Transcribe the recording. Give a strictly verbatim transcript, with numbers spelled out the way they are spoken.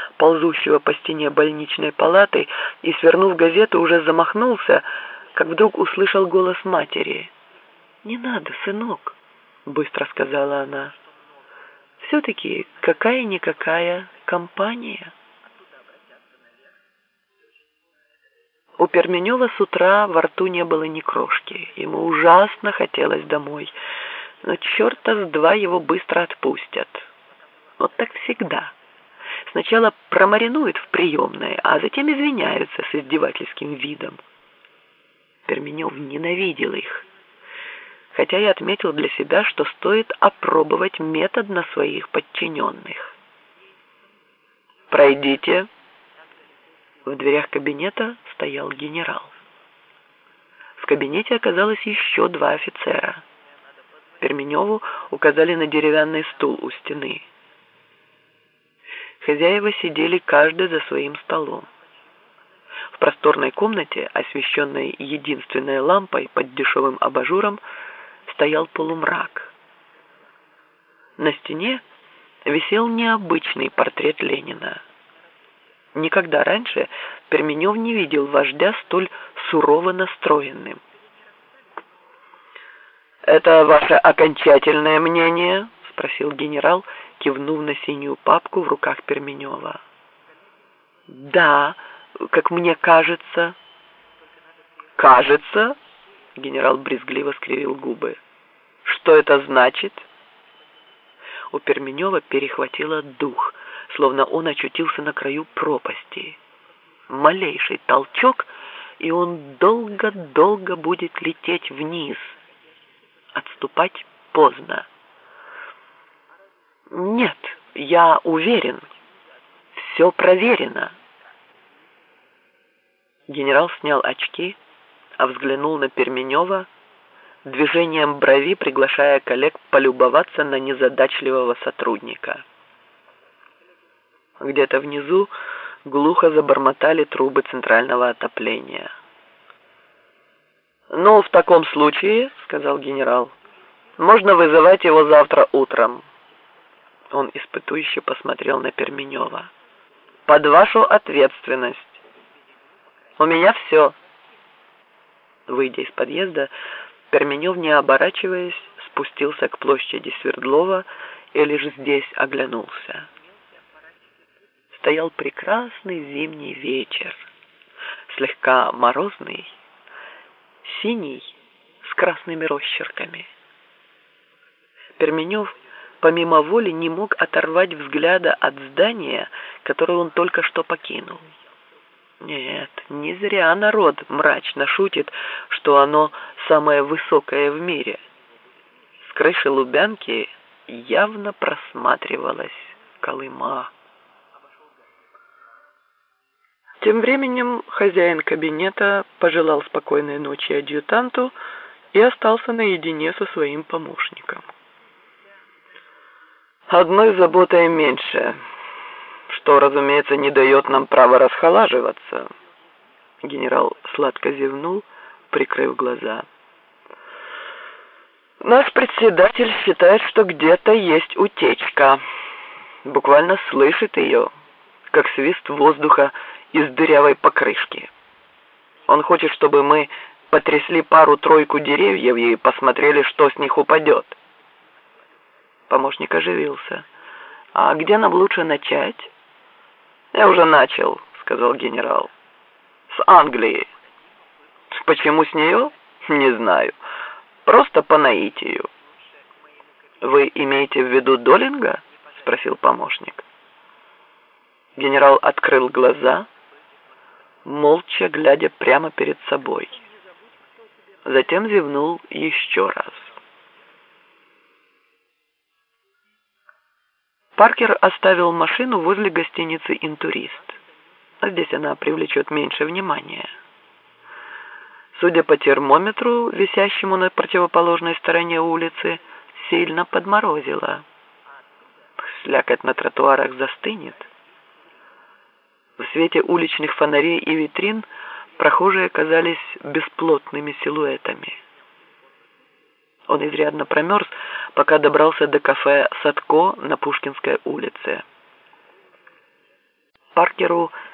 ползущего по стене больничной палаты, и, свернув газету, уже замахнулся, как вдруг услышал голос матери. «Не надо, сынок», — быстро сказала она. «Все-таки какая-никакая компания». У Перменева с утра во рту не было ни крошки. Ему ужасно хотелось домой. Но черта с два его быстро отпустят. Вот так всегда. Сначала промаринуют в приемной, а затем извиняются с издевательским видом. Перменев ненавидел их. Хотя я отметил для себя, что стоит опробовать метод на своих подчиненных. «Пройдите». В дверях кабинета стоял генерал. В кабинете оказалось еще два офицера. Перменеву указали на деревянный стул у стены. Хозяева сидели каждый за своим столом. В просторной комнате, освещенной единственной лампой под дешевым абажуром, стоял полумрак. На стене висел необычный портрет Ленина. Никогда раньше Перменев не видел вождя столь сурово настроенным. «Это ваше окончательное мнение?» — спросил генерал, кивнув на синюю папку в руках Перменева. «Да, как мне кажется». «Кажется?» — генерал брезгливо скривил губы. «Что это значит?» У Перменева перехватило дух, словно он очутился на краю пропасти. Малейший толчок, и он долго-долго будет лететь вниз. Отступать поздно. «Нет, я уверен. Все проверено». Генерал снял очки, а взглянул на Перменева, движением брови приглашая коллег полюбоваться на незадачливого сотрудника. Где-то внизу глухо забормотали трубы центрального отопления. «Ну, в таком случае, — сказал генерал, — можно вызывать его завтра утром». Он испытующе посмотрел на Перменева. «Под вашу ответственность. У меня все». Выйдя из подъезда, Перменев, не оборачиваясь, спустился к площади Свердлова и лишь здесь оглянулся. Стоял прекрасный зимний вечер, слегка морозный, синий, с красными росчерками. Перменев помимо воли не мог оторвать взгляда от здания, которое он только что покинул. Нет, не зря народ мрачно шутит, что оно самое высокое в мире. С крыши Лубянки явно просматривалась Колыма. Тем временем хозяин кабинета пожелал спокойной ночи адъютанту и остался наедине со своим помощником. «Одной заботой меньше, что, разумеется, не дает нам права расхолаживаться». Генерал сладко зевнул, прикрыв глаза. «Наш председатель считает, что где-то есть утечка. Буквально слышит ее, как свист воздуха из дырявой покрышки. Он хочет, чтобы мы потрясли пару-тройку деревьев и посмотрели, что с них упадет». Помощник оживился. «А где нам лучше начать?» «Я уже начал», — сказал генерал. «С Англии». «Почему с нее? Не знаю. Просто по наитию». «Вы имеете в виду Долинга?» — спросил помощник. Генерал открыл глаза, молча глядя прямо перед собой. Затем зевнул еще раз. Паркер оставил машину возле гостиницы «Интурист». Здесь она привлечет меньше внимания. Судя по термометру, висящему на противоположной стороне улицы, сильно подморозило. Слякоть на тротуарах застынет. В свете уличных фонарей и витрин прохожие казались бесплотными силуэтами. Он изрядно промерз, пока добрался до кафе «Садко» на Пушкинской улице. Паркеру